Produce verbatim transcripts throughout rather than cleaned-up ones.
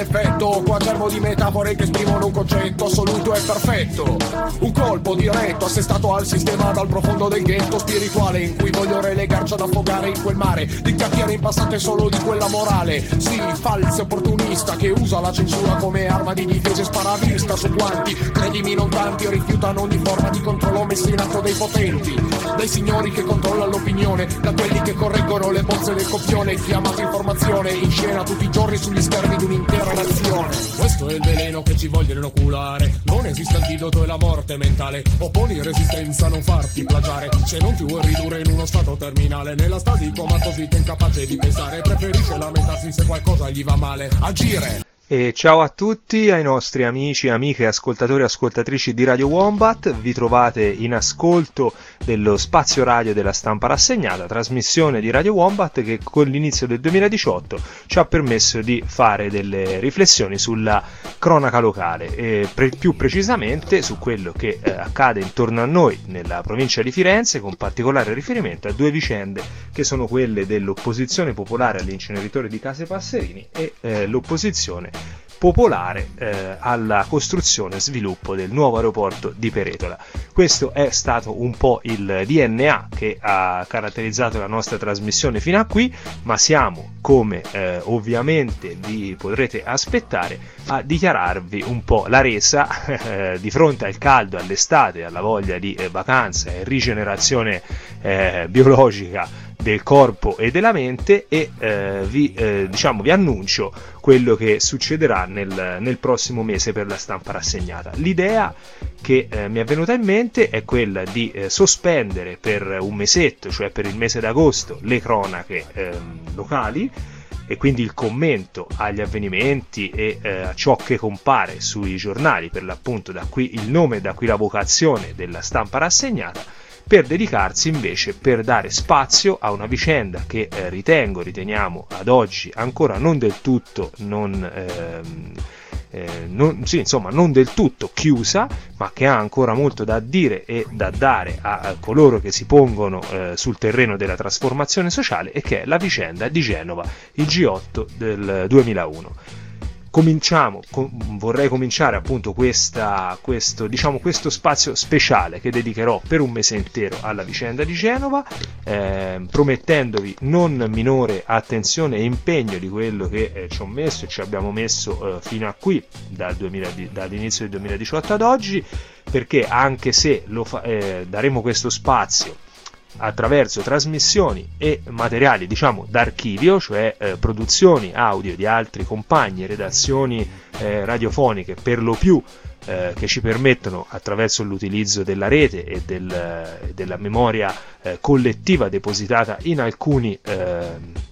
effetto, quaderno di metafore che esprimono un concetto assoluto e perfetto. Un colpo diretto assestato al sistema dal profondo del ghetto spirituale, in cui voglio relegarci ad affogare in quel mare di chiacchiere impastate solo di quella morale. Sì, falso opportunista che usa la censura come arma di difesa e spara a vista su quanti, credimi non tanti, rifiutano ogni forma di controllo messo in atto dai potenti, dai signori che controllano l'opinione, da quelli che correggono le bozze del copione, chiamato informazione in scena tutti i giorni sugli schermi di un'intera nazione. Questo è il veleno che ci vogliono inoculare, non esiste antidoto e la morte mentale, opponi resistenza, non farti plagiare, se non ti vuoi ridurre in uno stato terminale, nella stasi comatosita incapace di pensare, preferisce lamentarsi se qualcosa gli va male, agire. E ciao a tutti, ai nostri amici, amiche, ascoltatori e ascoltatrici di Radio Wombat. Vi trovate in ascolto dello spazio radio della Stampa Rassegnata, trasmissione di Radio Wombat che con l'inizio del duemiladiciotto ci ha permesso di fare delle riflessioni sulla cronaca locale e pre- più precisamente su quello che eh, accade intorno a noi nella provincia di Firenze, con particolare riferimento a due vicende che sono quelle dell'opposizione popolare all'inceneritore di Case Passerini e eh, l'opposizione popolare eh, alla costruzione e sviluppo del nuovo aeroporto di Peretola. Questo è stato un po' il D N A che ha caratterizzato la nostra trasmissione fino a qui, ma siamo, come eh, ovviamente vi potrete aspettare, a dichiararvi un po' la resa eh, di fronte al caldo, all'estate, alla voglia di eh, vacanza e rigenerazione eh, biologica del corpo e della mente, e eh, vi, eh, diciamo, vi annuncio quello che succederà nel, nel prossimo mese per la Stampa Rassegnata. L'idea che eh, mi è venuta in mente è quella di eh, sospendere per un mesetto, cioè per il mese d'agosto, le cronache eh, locali e quindi il commento agli avvenimenti e eh, a ciò che compare sui giornali, per l'appunto da qui il nome e da qui la vocazione della Stampa Rassegnata, per dedicarsi invece, per dare spazio a una vicenda che eh, ritengo, riteniamo ad oggi ancora non del tutto, non, ehm, eh, non, sì, insomma, non del tutto chiusa, ma che ha ancora molto da dire e da dare a, a coloro che si pongono eh, sul terreno della trasformazione sociale, e che è la vicenda di Genova, il G otto del duemilauno. Cominciamo, com- vorrei cominciare appunto questa, questo, diciamo, questo spazio speciale che dedicherò per un mese intero alla vicenda di Genova, eh, promettendovi non minore attenzione e impegno di quello che eh, ci ho messo e ci abbiamo messo eh, fino a qui, dal duemila, dall'inizio del duemiladiciotto ad oggi, perché anche se lo fa- eh, daremo questo spazio attraverso trasmissioni e materiali, diciamo, d'archivio, cioè eh, produzioni audio di altri compagni, redazioni eh, radiofoniche per lo più eh, che ci permettono, attraverso l'utilizzo della rete e del, eh, della memoria eh, collettiva depositata in alcuni eh,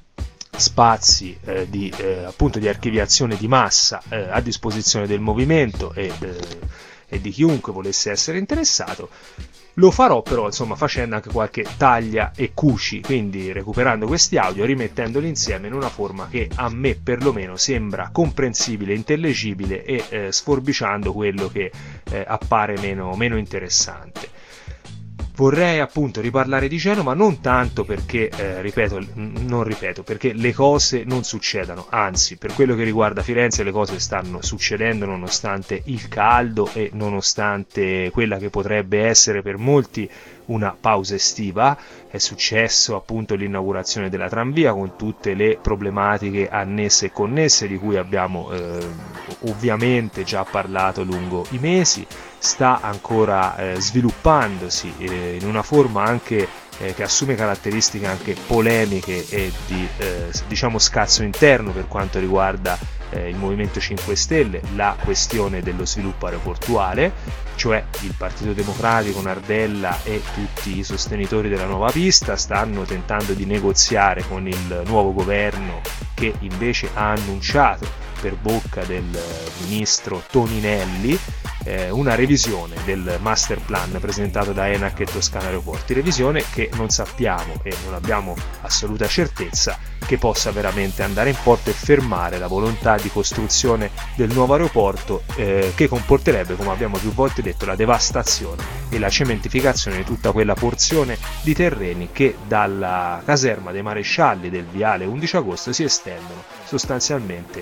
spazi eh, di, eh, appunto di archiviazione di massa eh, a disposizione del movimento e, eh, e di chiunque volesse essere interessato. Lo farò però, insomma, facendo anche qualche taglia e cuci, quindi recuperando questi audio, rimettendoli insieme in una forma che a me perlomeno sembra comprensibile, intellegibile e eh, sforbiciando quello che eh, appare meno, meno interessante. Vorrei appunto riparlare di Genova, non tanto perché, eh, ripeto, non ripeto, perché le cose non succedano, anzi, per quello che riguarda Firenze le cose stanno succedendo nonostante il caldo e nonostante quella che potrebbe essere per molti una pausa estiva. È successo appunto l'inaugurazione della tranvia con tutte le problematiche annesse e connesse di cui abbiamo eh, ovviamente già parlato lungo i mesi. Sta ancora eh, sviluppandosi eh, in una forma anche eh, che assume caratteristiche anche polemiche e di eh, diciamo scazzo interno per quanto riguarda eh, il Movimento cinque Stelle, la questione dello sviluppo aeroportuale, cioè il Partito Democratico, Nardella e tutti i sostenitori della nuova pista stanno tentando di negoziare con il nuovo governo, che invece ha annunciato per bocca del ministro Toninelli eh, una revisione del master plan presentato da ENAC e Toscana Aeroporti, revisione che non sappiamo e non abbiamo assoluta certezza che possa veramente andare in porto e fermare la volontà di costruzione del nuovo aeroporto, eh, che comporterebbe, come abbiamo più volte detto, la devastazione e la cementificazione di tutta quella porzione di terreni che dalla caserma dei marescialli del viale undici agosto si estendono sostanzialmente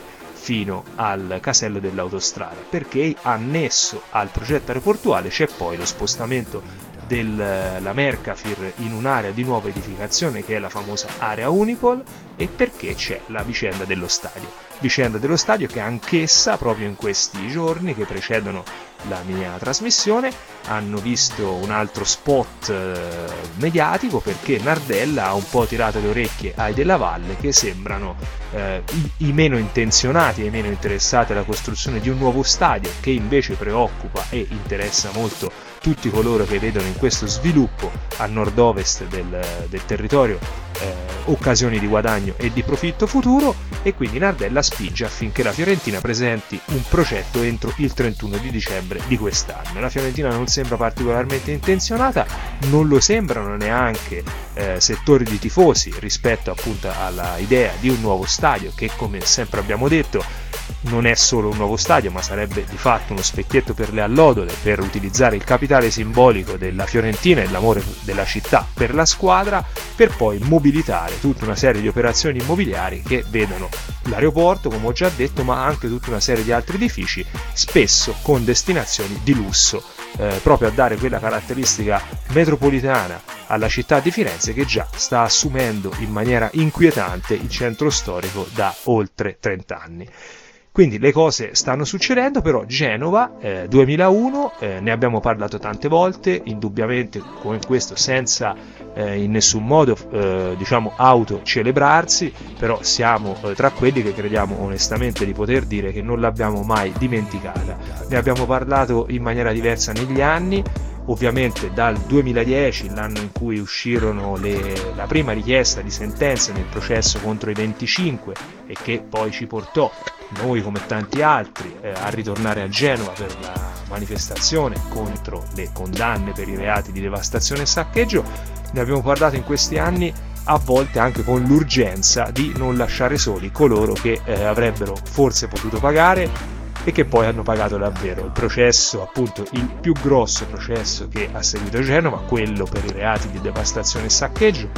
fino al casello dell'autostrada, perché annesso al progetto aeroportuale c'è poi lo spostamento della Mercafir in un'area di nuova edificazione che è la famosa area Unipol, e perché c'è la vicenda dello stadio. Vicenda dello stadio che anch'essa, proprio in questi giorni che precedono la mia trasmissione, hanno visto un altro spot eh, mediatico, perché Nardella ha un po' tirato le orecchie ai Della Valle, che sembrano eh, i, i meno intenzionati e i meno interessati alla costruzione di un nuovo stadio, che invece preoccupa e interessa molto tutti coloro che vedono in questo sviluppo a nord-ovest del, del territorio eh, occasioni di guadagno e di profitto futuro. E quindi Nardella spinge affinché la Fiorentina presenti un progetto entro il trentuno di dicembre di quest'anno. La Fiorentina non sembra particolarmente intenzionata, non lo sembrano neanche eh, settori di tifosi rispetto appunto alla idea di un nuovo stadio, che come sempre abbiamo detto non è solo un nuovo stadio, ma sarebbe di fatto uno specchietto per le allodole, per utilizzare il capitale simbolico della Fiorentina e l'amore della città per la squadra, per poi mobilitare tutta una serie di operazioni immobiliari che vedono l'aeroporto, come ho già detto, ma anche tutta una serie di altri edifici, spesso con destinazioni di lusso, eh, proprio a dare quella caratteristica metropolitana alla città di Firenze, che già sta assumendo in maniera inquietante il centro storico da oltre trenta anni. Quindi le cose stanno succedendo, però Genova eh, duemilauno, eh, ne abbiamo parlato tante volte, indubbiamente come questo senza eh, in nessun modo eh, diciamo autocelebrarsi, però siamo eh, tra quelli che crediamo onestamente di poter dire che non l'abbiamo mai dimenticata. Ne abbiamo parlato in maniera diversa negli anni. Ovviamente dal duemiladieci, l'anno in cui uscirono le, la prima richiesta di sentenza nel processo contro i venticinque, e che poi ci portò, noi come tanti altri, eh, a ritornare a Genova per la manifestazione contro le condanne per i reati di devastazione e saccheggio. Ne abbiamo parlato in questi anni, a volte anche con l'urgenza di non lasciare soli coloro che eh, avrebbero forse potuto pagare e che poi hanno pagato davvero. Il processo, appunto il più grosso processo che ha seguito Genova, quello per i reati di devastazione e saccheggio,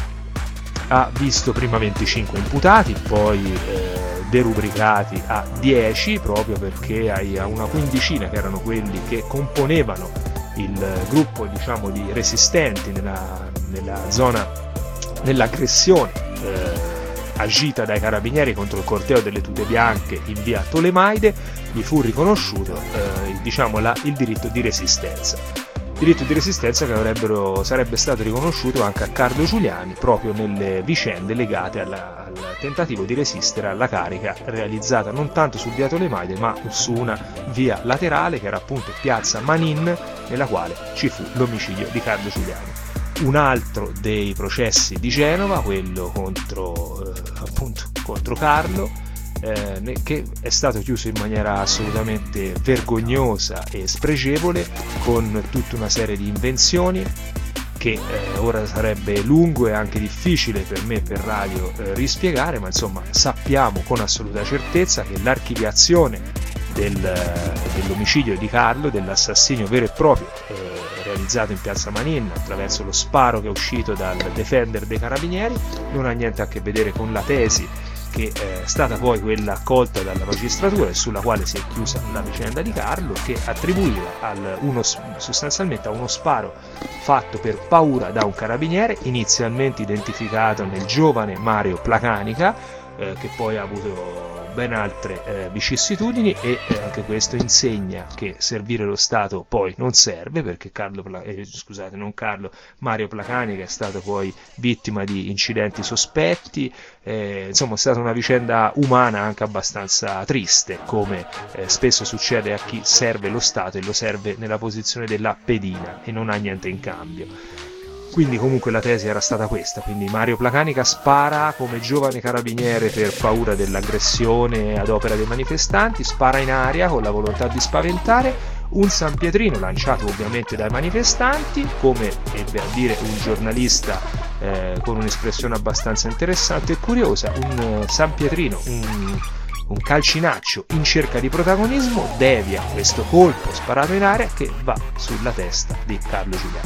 ha visto prima venticinque imputati, poi eh, derubricati a dieci, proprio perché a una quindicina, che erano quelli che componevano il gruppo, diciamo, di resistenti nella, nella zona, nell'aggressione eh, agita dai carabinieri contro il corteo delle tute bianche in via Tolemaide, gli fu riconosciuto eh, diciamo la, il diritto di resistenza. Diritto di resistenza che avrebbero, sarebbe stato riconosciuto anche a Carlo Giuliani, proprio nelle vicende legate alla, al tentativo di resistere alla carica realizzata non tanto su via Tolemaide, ma su una via laterale che era appunto piazza Manin, nella quale ci fu l'omicidio di Carlo Giuliani. Un altro dei processi di Genova, quello contro, eh, appunto, contro Carlo, eh, che è stato chiuso in maniera assolutamente vergognosa e spregevole, con tutta una serie di invenzioni che eh, ora sarebbe lungo e anche difficile per me per radio eh, rispiegare, ma insomma sappiamo con assoluta certezza che l'archiviazione del, dell'omicidio di Carlo, dell'assassinio vero e proprio eh, realizzato in piazza Manin attraverso lo sparo che è uscito dal Defender dei Carabinieri, non ha niente a che vedere con la tesi che è stata poi quella accolta dalla magistratura e sulla quale si è chiusa la vicenda di Carlo, che attribuiva al uno, sostanzialmente a uno sparo fatto per paura da un carabiniere, inizialmente identificato nel giovane Mario Placanica, eh, che poi ha avuto ben altre eh, vicissitudini, e eh, anche questo insegna che servire lo Stato poi non serve, perché Carlo Pla- eh, scusate non Carlo Mario Placanica è stato poi vittima di incidenti sospetti, eh, insomma è stata una vicenda umana anche abbastanza triste, come eh, spesso succede a chi serve lo Stato e lo serve nella posizione della pedina e non ha niente in cambio. Quindi comunque la tesi era stata questa, quindi Mario Placanica spara come giovane carabiniere per paura dell'aggressione ad opera dei manifestanti, spara in aria con la volontà di spaventare un sanpietrino lanciato ovviamente dai manifestanti, come ebbe a dire un giornalista eh, con un'espressione abbastanza interessante e curiosa, un uh, sanpietrino, un, un calcinaccio in cerca di protagonismo devia questo colpo sparato in aria che va sulla testa di Carlo Giuliani.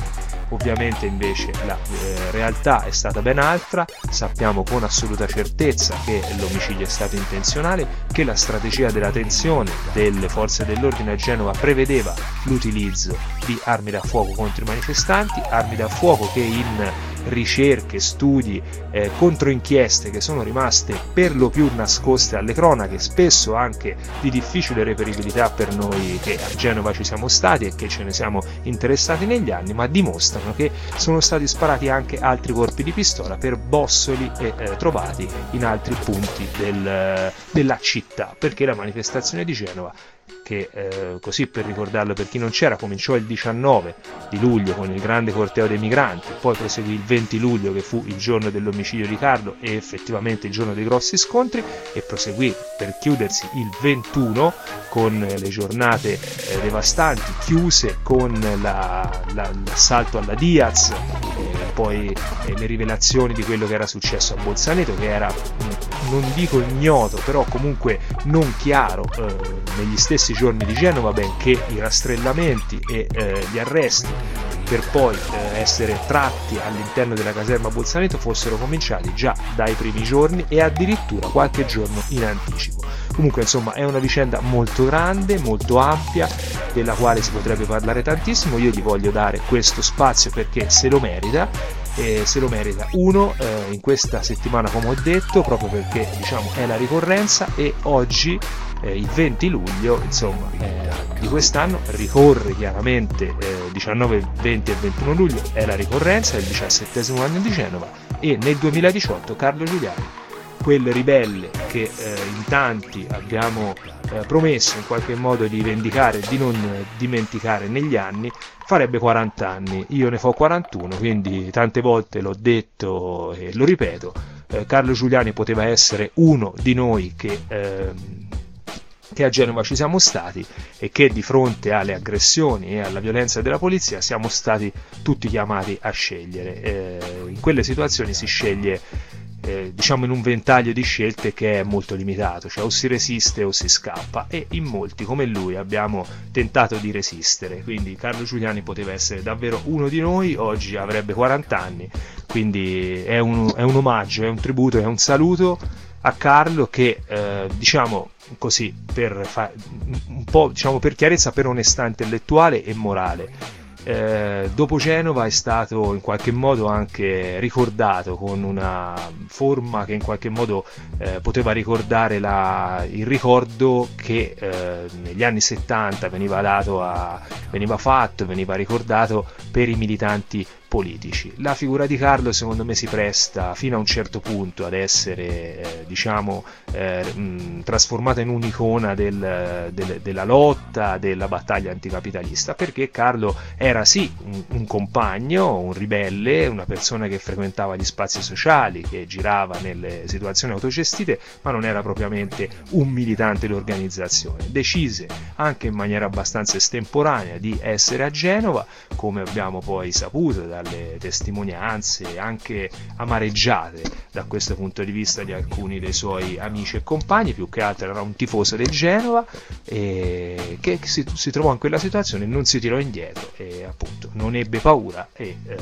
Ovviamente invece la eh, realtà è stata ben altra, sappiamo con assoluta certezza che l'omicidio è stato intenzionale, che la strategia della tensione delle forze dell'ordine a Genova prevedeva l'utilizzo di armi da fuoco contro i manifestanti, armi da fuoco che in ricerche, studi, eh, controinchieste che sono rimaste per lo più nascoste alle cronache, spesso anche di difficile reperibilità per noi che a Genova ci siamo stati e che ce ne siamo interessati negli anni, ma dimostrano che sono stati sparati anche altri colpi di pistola per bossoli e, eh, trovati in altri punti del, della città, perché la manifestazione di Genova, che eh, così per ricordarlo per chi non c'era, cominciò il diciannove di luglio con il grande corteo dei migranti, poi proseguì il venti luglio che fu il giorno dell'omicidio di Carlo e effettivamente il giorno dei grossi scontri, e proseguì per chiudersi il ventuno con le giornate eh, devastanti, chiuse con la, la, l'assalto alla Diaz, eh, poi eh, le rivelazioni di quello che era successo a Bolzaneto, che era, non dico ignoto, però comunque non chiaro eh, negli stessi giorni di Genova, benché i rastrellamenti e eh, gli arresti per poi eh, essere tratti all'interno della caserma Bolzaneto fossero cominciati già dai primi giorni e addirittura qualche giorno in anticipo. Comunque insomma è una vicenda molto grande, molto ampia, della quale si potrebbe parlare tantissimo. Io gli voglio dare questo spazio perché se lo merita, e se lo merita uno eh, in questa settimana, come ho detto, proprio perché diciamo è la ricorrenza, e oggi eh, il venti luglio insomma eh, di quest'anno ricorre chiaramente eh, diciannove, venti e ventuno luglio è la ricorrenza, è il diciassettesimo anno di Genova, e nel duemiladiciotto Carlo Giuliani, quel ribelle che eh, in tanti abbiamo eh, promesso in qualche modo di vendicare e di non dimenticare negli anni, farebbe quaranta anni. Io ne fo quarantuno, quindi tante volte l'ho detto e lo ripeto, eh, Carlo Giuliani poteva essere uno di noi che, eh, che a Genova ci siamo stati e che di fronte alle aggressioni e alla violenza della polizia siamo stati tutti chiamati a scegliere. Eh, in quelle situazioni si sceglie Eh, diciamo in un ventaglio di scelte che è molto limitato, cioè o si resiste o si scappa, e in molti come lui abbiamo tentato di resistere. Quindi Carlo Giuliani poteva essere davvero uno di noi, oggi avrebbe quaranta anni, quindi è un, è un omaggio, è un tributo, è un saluto a Carlo che eh, diciamo così per fa- un po' diciamo per chiarezza, per onestà intellettuale e morale, Eh, dopo Genova è stato in qualche modo anche ricordato con una forma che in qualche modo eh, poteva ricordare la, il ricordo che eh, negli anni settanta veniva dato a, veniva fatto, veniva ricordato per i militanti politici. La figura di Carlo secondo me si presta fino a un certo punto ad essere eh, diciamo eh, mh, trasformata in un'icona del, del, della lotta, della battaglia anticapitalista, perché Carlo era sì un, un compagno, un ribelle, una persona che frequentava gli spazi sociali, che girava nelle situazioni autogestite, ma non era propriamente un militante d'organizzazione. Decise anche in maniera abbastanza estemporanea di essere a Genova, come abbiamo poi saputo da dalle testimonianze anche amareggiate da questo punto di vista di alcuni dei suoi amici e compagni. Più che altro era un tifoso del Genova e che si, si trovò in quella situazione e non si tirò indietro e appunto non ebbe paura e eh,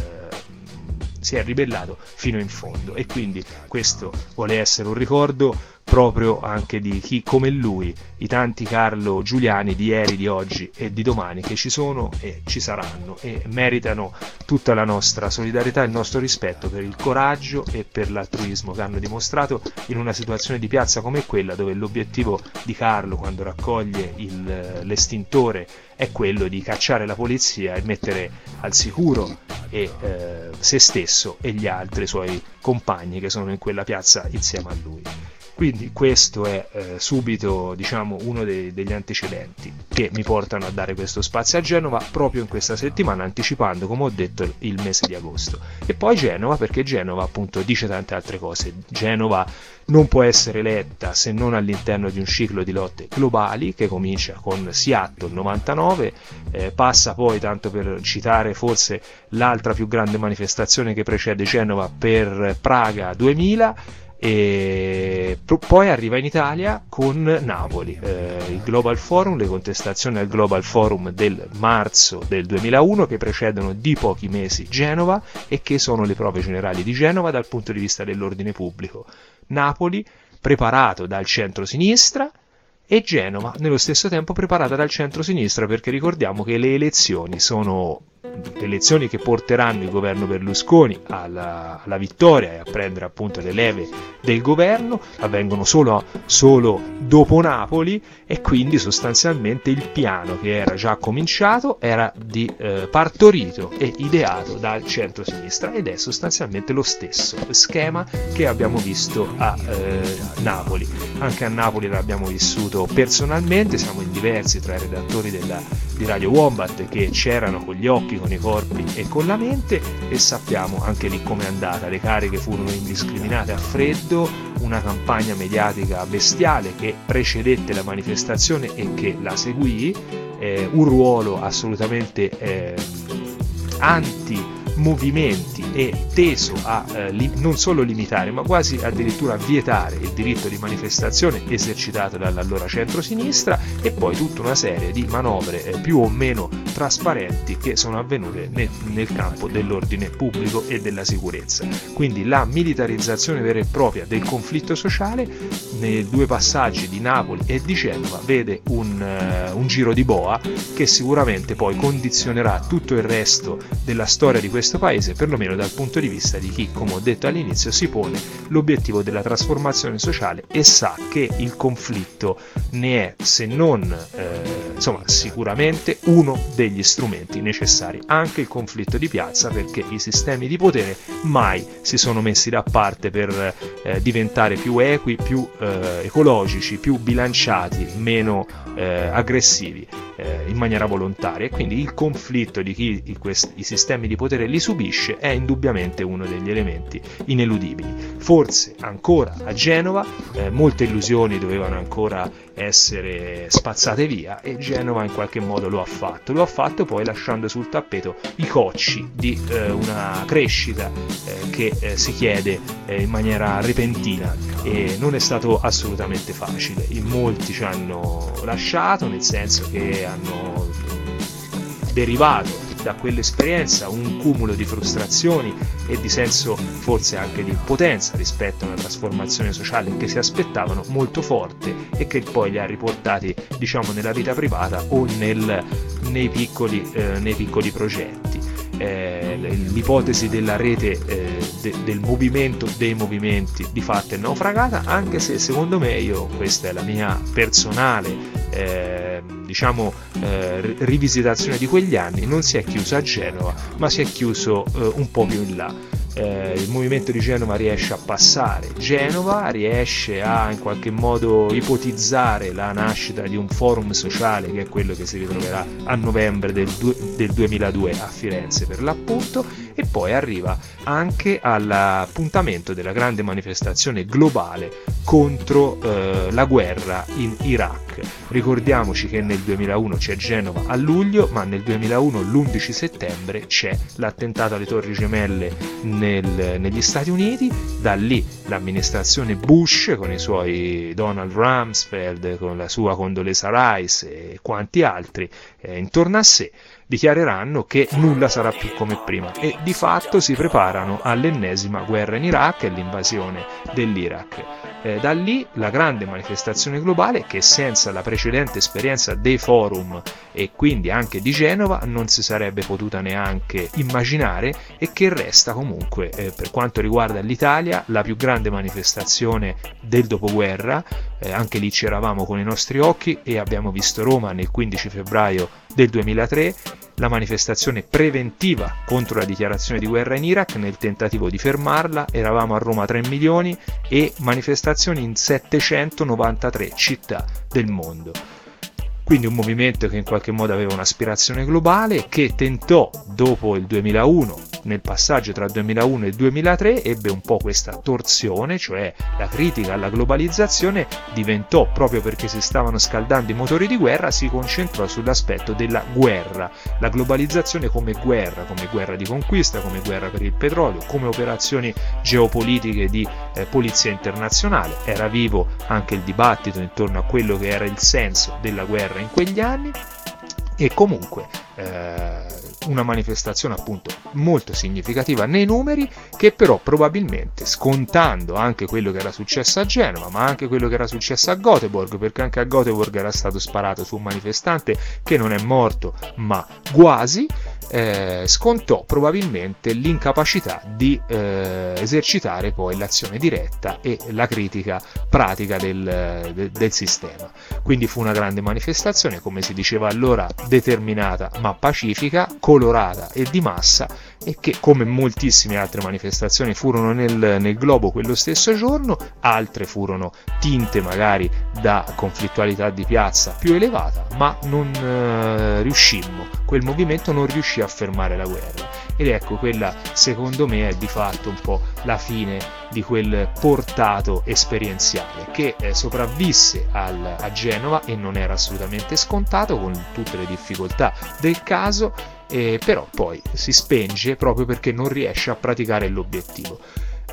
si è ribellato fino in fondo, e quindi questo vuole essere un ricordo proprio anche di chi come lui, i tanti Carlo Giuliani di ieri, di oggi e di domani che ci sono e ci saranno e meritano tutta la nostra solidarietà e il nostro rispetto per il coraggio e per l'altruismo che hanno dimostrato in una situazione di piazza come quella, dove l'obiettivo di Carlo quando raccoglie il, l'estintore è quello di cacciare la polizia e mettere al sicuro e, eh, se stesso e gli altri suoi compagni che sono in quella piazza insieme a lui. Quindi questo è eh, subito diciamo uno dei, degli antecedenti che mi portano a dare questo spazio a Genova proprio in questa settimana, anticipando, come ho detto, il mese di agosto. E poi Genova, perché Genova appunto dice tante altre cose. Genova non può essere letta se non all'interno di un ciclo di lotte globali che comincia con Seattle novantanove, eh, passa poi, tanto per citare forse l'altra più grande manifestazione che precede Genova, per Praga duemila, e poi arriva in Italia con Napoli, eh, il Global Forum, le contestazioni al Global Forum del marzo del duemilauno, che precedono di pochi mesi Genova e che sono le prove generali di Genova dal punto di vista dell'ordine pubblico. Napoli preparato dal centro-sinistra e Genova nello stesso tempo preparata dal centro-sinistra, perché ricordiamo che le elezioni sono le elezioni che porteranno il governo Berlusconi alla, alla vittoria e a prendere appunto le leve del governo, avvengono solo, solo dopo Napoli, e quindi sostanzialmente il piano che era già cominciato era di eh, partorito e ideato dal centro-sinistra, ed è sostanzialmente lo stesso schema che abbiamo visto a eh, Napoli. Anche a Napoli l'abbiamo vissuto personalmente, siamo in diversi tra i redattori della, di Radio Wombat che c'erano con gli occhi, con i corpi e con la mente, e sappiamo anche lì com'è andata. Le cariche furono indiscriminate a freddo, una campagna mediatica bestiale che precedette la manifestazione e che la seguì, eh, un ruolo assolutamente eh, anti movimenti e teso a eh, li, non solo limitare ma quasi addirittura vietare il diritto di manifestazione esercitato dall'allora centro-sinistra, e poi tutta una serie di manovre eh, più o meno trasparenti che sono avvenute nel, nel campo dell'ordine pubblico e della sicurezza. Quindi la militarizzazione vera e propria del conflitto sociale nei due passaggi di Napoli e di Genova vede un, uh, un giro di boa che sicuramente poi condizionerà tutto il resto della storia di questo paese, perlomeno dal punto di vista di chi, come ho detto all'inizio, si pone l'obiettivo della trasformazione sociale e sa che il conflitto ne è, se non eh, insomma sicuramente, uno degli strumenti necessari. Anche il conflitto di piazza, perché i sistemi di potere mai si sono messi da parte per eh, diventare più equi, più eh, ecologici, più bilanciati, meno eh, aggressivi eh, in maniera volontaria, e quindi il conflitto di chi i, questi, i sistemi di potere li subisce è indubbiamente uno degli elementi ineludibili. Forse ancora a Genova eh, molte illusioni dovevano ancora essere spazzate via, e Genova in qualche modo lo ha fatto, lo ha fatto poi lasciando sul tappeto i cocci di eh, una crescita eh, che eh, si chiede eh, in maniera repentina, e non è stato assolutamente facile. In molti ci hanno lasciato, nel senso che hanno derivato da quell'esperienza un cumulo di frustrazioni e di senso forse anche di impotenza rispetto a una trasformazione sociale che si aspettavano molto forte e che poi li ha riportati, diciamo, nella vita privata o nel, nei, piccoli, eh, nei piccoli progetti. Eh, l'ipotesi della rete eh, de, del movimento dei movimenti di fatto è naufragata, anche se secondo me, io questa è la mia personale eh, diciamo eh, rivisitazione di quegli anni, non si è chiuso a Genova ma si è chiuso eh, un po' più in là. Eh, il movimento di Genova riesce a passare Genova, riesce a in qualche modo ipotizzare la nascita di un forum sociale che è quello che si ritroverà a novembre del, du- del duemiladue a Firenze per l'appunto, e poi arriva anche all'appuntamento della grande manifestazione globale contro eh, la guerra in Iraq. Ricordiamoci che nel duemilauno c'è Genova a luglio, ma nel duemilauno l'undici settembre c'è l'attentato alle Torri Gemelle nel, negli Stati Uniti. Da lì l'amministrazione Bush con i suoi Donald Rumsfeld, con la sua Condoleezza Rice e quanti altri eh, intorno a sé, dichiareranno che nulla sarà più come prima, e di fatto si preparano all'ennesima guerra in Iraq e l'invasione dell'Iraq. Eh, da lì la grande manifestazione globale che senza la precedente esperienza dei forum e quindi anche di Genova non si sarebbe potuta neanche immaginare, e che resta comunque eh, per quanto riguarda l'Italia la più grande manifestazione del dopoguerra. Eh, anche lì ci eravamo con i nostri occhi e abbiamo visto Roma nel quindici febbraio del duemilatré, la manifestazione preventiva contro la dichiarazione di guerra in Iraq. Nel tentativo di fermarla eravamo a Roma tre milioni e manifestazioni in settecentonovantatré città del mondo. Quindi un movimento che in qualche modo aveva un'aspirazione globale, che tentò dopo il duemilauno, nel passaggio tra duemilauno e duemilatré, ebbe un po' questa torsione, cioè la critica alla globalizzazione diventò, proprio perché si stavano scaldando i motori di guerra, si concentrò sull'aspetto della guerra, la globalizzazione come guerra, come guerra di conquista, come guerra per il petrolio, come operazioni geopolitiche di eh, polizia internazionale. Era vivo anche il dibattito intorno a quello che era il senso della guerra in quegli anni, e comunque eh, una manifestazione appunto molto significativa nei numeri, che però probabilmente, scontando anche quello che era successo a Genova, ma anche quello che era successo a Göteborg, perché anche a Göteborg era stato sparato su un manifestante che non è morto ma quasi, eh, scontò probabilmente l'incapacità di eh, esercitare poi l'azione diretta e la critica pratica del, de, del sistema. Quindi fu una grande manifestazione, come si diceva allora, determinata ma pacifica, colorata e di massa, e che, come moltissime altre manifestazioni, furono nel, nel globo quello stesso giorno. Altre furono tinte magari da conflittualità di piazza più elevata, ma non eh, riuscimmo, quel movimento non riuscì a fermare la guerra. Ed ecco, quella secondo me è di fatto un po' la fine di quel portato esperienziale che eh, sopravvisse al, a Genova, e non era assolutamente scontato, con tutte le difficoltà del caso, eh, però poi si spenge proprio perché non riesce a praticare l'obiettivo.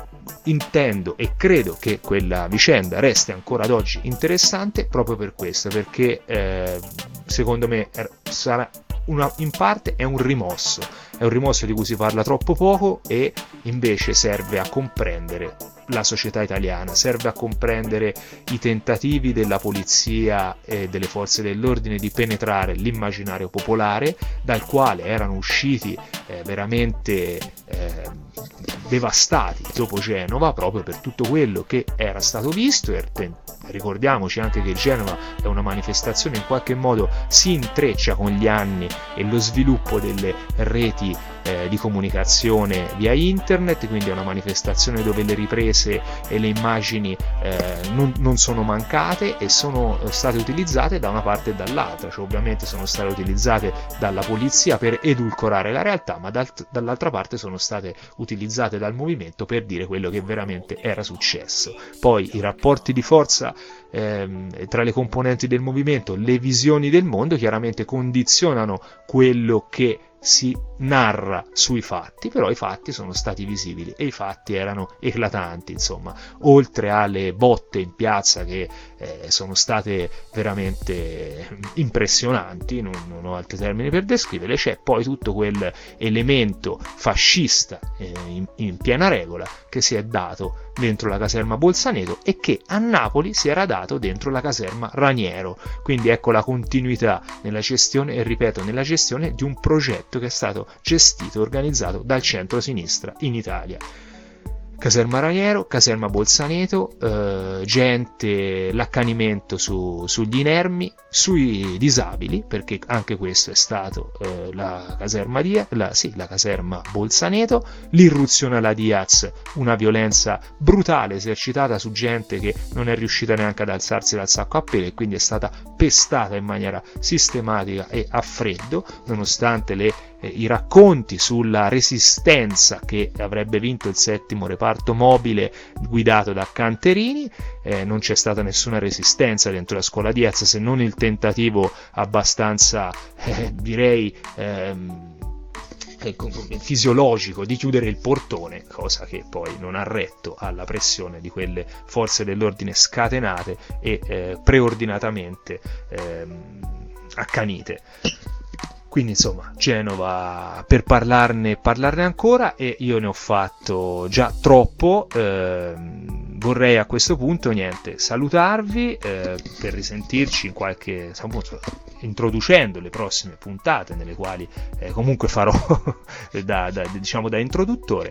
Intendo e credo che quella vicenda resti ancora ad oggi interessante proprio per questo, perché eh, secondo me sarà una, in parte è un rimosso, è un rimosso di cui si parla troppo poco, e invece serve a comprendere la società italiana, serve a comprendere i tentativi della polizia e delle forze dell'ordine di penetrare l'immaginario popolare, dal quale erano usciti eh, veramente eh, devastati dopo Genova, proprio per tutto quello che era stato visto. E ricordiamoci anche che Genova è una manifestazione in qualche modo si intreccia con gli anni e lo sviluppo delle reti eh, di comunicazione via internet, quindi è una manifestazione dove le riprese e le immagini eh, non, non sono mancate e sono state utilizzate da una parte e dall'altra, cioè ovviamente sono state utilizzate dalla polizia per edulcorare la realtà, ma dal, dall'altra parte sono state utilizzate dal movimento per dire quello che veramente era successo. Poi i rapporti di forza ehm, tra le componenti del movimento, le visioni del mondo chiaramente condizionano quello che si narra sui fatti, però i fatti sono stati visibili e i fatti erano eclatanti, insomma, oltre alle botte in piazza che eh, sono state veramente impressionanti, non, non ho altri termini per descriverle, c'è poi tutto quel elemento fascista eh, in, in piena regola che si è dato dentro la caserma Bolzaneto e che a Napoli si era dato dentro la caserma Raniero. Quindi ecco la continuità nella gestione, e ripeto, nella gestione di un progetto che è stato gestito e organizzato dal centro-sinistra in Italia. Caserma Raniero, caserma Bolzaneto, eh, gente, l'accanimento su, sugli inermi, sui disabili, perché anche questo è stato eh, la caserma Dia, la, sì, la caserma Bolzaneto, l'irruzione alla Diaz, una violenza brutale esercitata su gente che non è riuscita neanche ad alzarsi dal sacco a pelo e quindi è stata pestata in maniera sistematica e a freddo, nonostante le eh, i racconti sulla resistenza che avrebbe vinto il settimo reparto mobile guidato da Canterini. Eh, non c'è stata nessuna resistenza dentro la scuola Diaz, se non il tentativo abbastanza eh, direi ehm, fisiologico di chiudere il portone, cosa che poi non ha retto alla pressione di quelle forze dell'ordine scatenate e eh, preordinatamente ehm, accanite. Quindi insomma, Genova, per parlarne parlarne ancora, e io ne ho fatto già troppo. ehm, vorrei a questo punto niente salutarvi eh, per risentirci in qualche, appunto, introducendo le prossime puntate nelle quali eh, comunque farò da, da, diciamo da introduttore,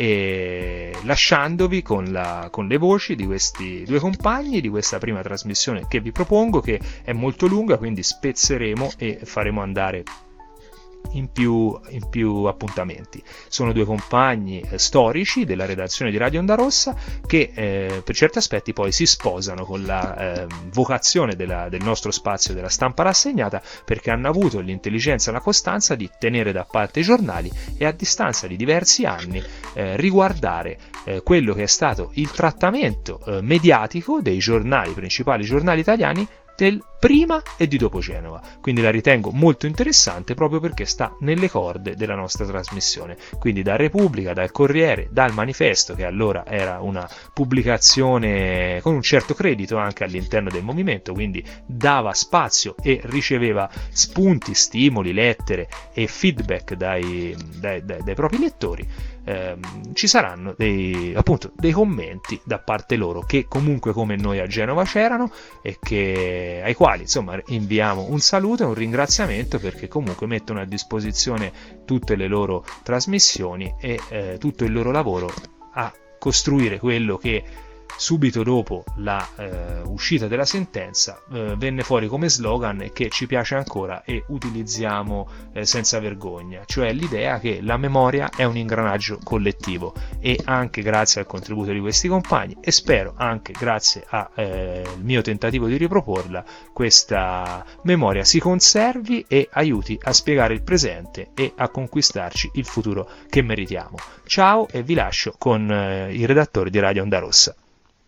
e lasciandovi con, la, con le voci di questi due compagni di questa prima trasmissione che vi propongo, che è molto lunga, quindi spezzeremo e faremo andare in più, in più appuntamenti. Sono due compagni eh, storici della redazione di Radio Onda Rossa che eh, per certi aspetti poi si sposano con la eh, vocazione della, del nostro spazio della stampa rassegnata, perché hanno avuto l'intelligenza e la costanza di tenere da parte i giornali e a distanza di diversi anni eh, riguardare eh, quello che è stato il trattamento eh, mediatico dei giornali, principali giornali italiani, del prima e di dopo Genova, quindi la ritengo molto interessante proprio perché sta nelle corde della nostra trasmissione, quindi da Repubblica, dal Corriere, dal Manifesto, che allora era una pubblicazione con un certo credito anche all'interno del movimento, quindi dava spazio e riceveva spunti, stimoli, lettere e feedback dai, dai, dai, dai propri lettori. Eh, ci saranno dei, appunto, dei commenti da parte loro che comunque come noi a Genova c'erano e che, ai quali insomma inviamo un saluto e un ringraziamento, perché comunque mettono a disposizione tutte le loro trasmissioni e eh, tutto il loro lavoro a costruire quello che subito dopo la eh, uscita della sentenza eh, venne fuori come slogan e che ci piace ancora e utilizziamo eh, senza vergogna, cioè l'idea che la memoria è un ingranaggio collettivo, e anche grazie al contributo di questi compagni, e spero anche grazie al eh, mio tentativo di riproporla, questa memoria si conservi e aiuti a spiegare il presente e a conquistarci il futuro che meritiamo. Ciao, e vi lascio con eh, i redattori di Radio Onda Rossa.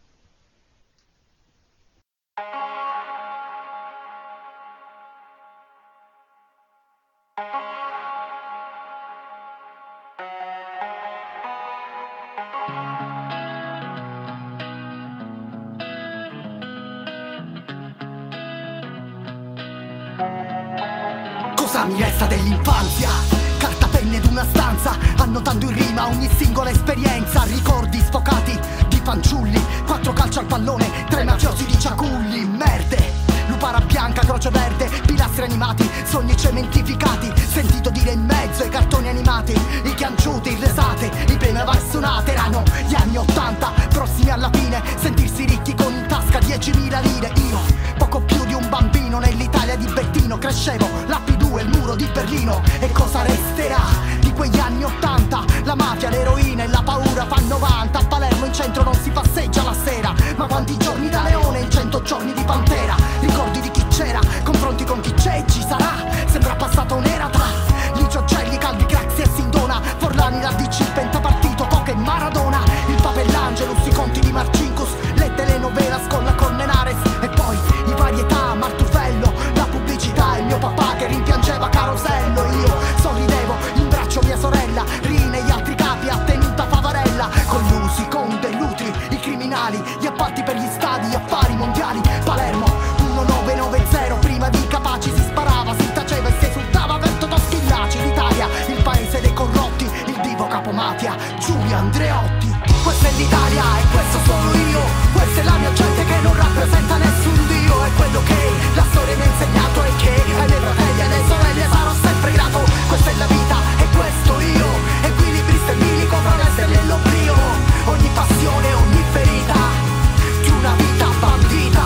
Cosa mi resta dell'infanzia? Carta, penne ed una stanza, annotando in rima ogni singola esperienza. Ricordi sfocati di fanciulli, quattro calci al pallone, tre mafiosi di ciaculli. Merde, lupara bianca, croce verde, pilastri animati, sogni cementificati. Sentito dire in mezzo ai cartoni animati, i chianciuti, il resate, i premi avastonate. Erano gli anni ottanta, prossimi alla fine, sentirsi ricchi con in tasca diecimila lire. Io, poco più di un bambino nell'Italia di Bettino, crescevo, la P due, il muro di Berlino. E cosa resterà di quegli anni ottanta? La mafia, l'eroina e la paura fan novanta. A Palermo in centro non si passeggia la sera, ma quanti giorni da leone in cento giorni di pantera. Ricordi di chi c'era, confronti con chi c'è e ci sarà. Sembra passata un'era tra Licio Gelli, Calvi, Craxi e Sindona, Forlani, la D C, pentapartito, Coca e Maradona. Il Papa e l'Angelus, i conti di Marcinkus, le telenovelas con la Colmenares. E poi i varietà, Martufello, la pubblicità, il mio papà che rimpiangeva Carosello. Io sorridevo, in braccio mia sorella, Rina e gli altri capi a tenuta Favarella. Collusi con dell'utri, i criminali, gli appalti per gli stadi, gli affari mondiali. Palermo millenovecentonovanta, prima di Capaci si sparava, si taceva e si esultava per Totò Schillaci. L'Italia, il paese dei corrotti, il divo capomafia, Giulio Andreotti. Questa è l'Italia e questo sono io, questa è la mia gente che non rappresenta nessun dio. È quello che la storia mi ha insegnato e che ai miei fratelli e alle sorelle sarò sempre grato. Questa è la vita e questo io, equilibri sterili con le stelle e l'oblio. Ogni passione, ogni ferita di una vita bandita.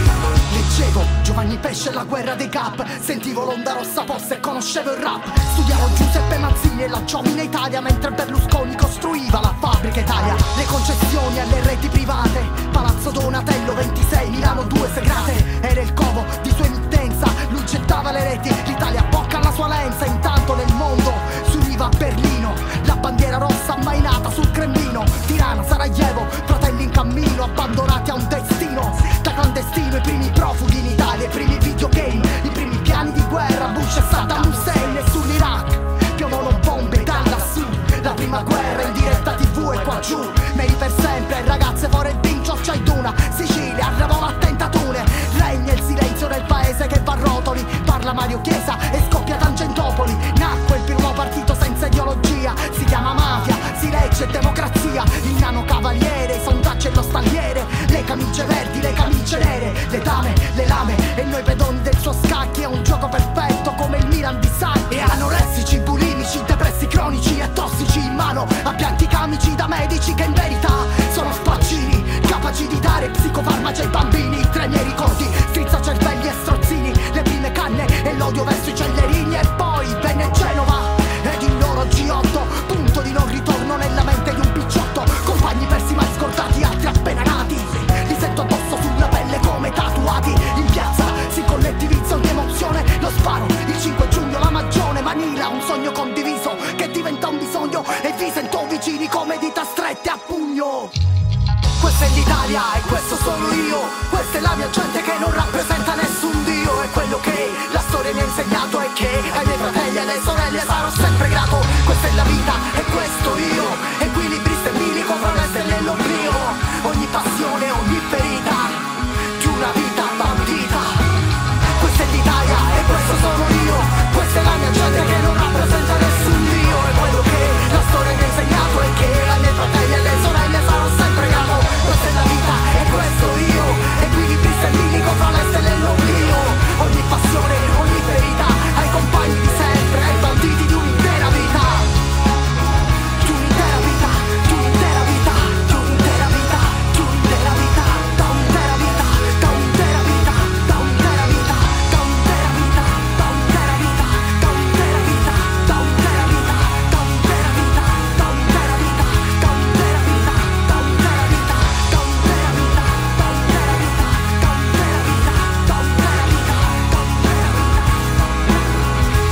Leggevo Giovanni Pesce e la guerra dei Gap, sentivo l'Onda Rossa Posta e conoscevo il rap. Studiavo Giuseppe Mazzini e la Giovine Italia, mentre Berlusconi costruiva la fabbrica Italia. Le concessioni alle reti private, Palazzo Donatello ventisei, Milano due Segrate. Era il covo di sua emittenza, lui gettava le reti, l'Italia bocca alla sua lenza. Intanto nel mondo si univa a Berlino, la bandiera rossa ammainata sul Cremlino. Tirana, Sarajevo, fratelli in cammino, abbandonati a un destino. Da clandestino i primi profughi in Italia, i primi videogame, i primi piani di guerra, Bush e Saddam Hussein. E sull'Iraq piovono bombe da lassù, la prima guerra in diretta tivù e qua giù. Meri per sempre, ragazze fuori il pincio, c'hai d'una Sicilia, arrivò l'attentatune. Regna il silenzio del paese che va a rotoli, parla Mario Chiesa e scoppia Tangentopoli. Nacque il primo partito senza ideologia, si chiama mafia, si legge democrazia. Il nano cavaliere, i sondaggi e lo stagliere, le camicie verdi, le camicie nere, le dame, le lame e noi pedoni del suo scacchi. È un gioco perfetto come il Milan di Sacchi. E anoressici, bulimici, depressi cronici e tossici in mano a bianchi camici da medici che in verità sono spaccini, capaci di dare psicofarmaci ai bambini. Tra i miei ricordi, strizza cervelli e strozzini, le prime canne e l'odio verso i cellerini. E poi venne Genova ed il loro G otto, punto di non ritorno nella mente di un picciotto. Compagni persi mai scordati, altri appena nati, li sento addosso sulla pelle come tatuati. In piazza si collettivizza ogni emozione, lo sparo, il cinque giugno, la Magione, Manila, un sogno condiviso che diventa un bisogno. E vi sento vicini come dita strette a pugno. Questa è l'Italia e questo sono io, questa è la mia gente che non rappresenta nessuno. quello che la storia mi ha insegnato è che ai miei fratelli e alle sorelle sarò sempre grato. Questa è la vita e questo io, equilibri sterili fra le stelle e l'oblio. Ogni passione, ogni ferita di una vita bandita. Questa è l'Italia e questo sono io, questa è la mia gente che non rappresenta nessun dio. E quello che la storia mi ha insegnato è che ai miei fratelli e alle sorelle sarò sempre grato. Questa è la vita e questo io, equilibri sterili fra le stelle e l'oblio. Ogni passione, ogni ferita, ai compagni di sempre, ai banditi di un'intera vita. Di un'intera vita, di un'intera vita, di un'intera vita, di un'intera vita, da un'intera vita, da un'intera vita, da un'intera vita, da un'intera vita, da un'intera vita, da un'intera vita, da un'intera vita, da un'intera vita, da un'intera vita, da un'intera vita, da un'intera vita, da un'intera vita, da un'intera vita, da un'intera vita, da un'intera vita, da un'intera vita.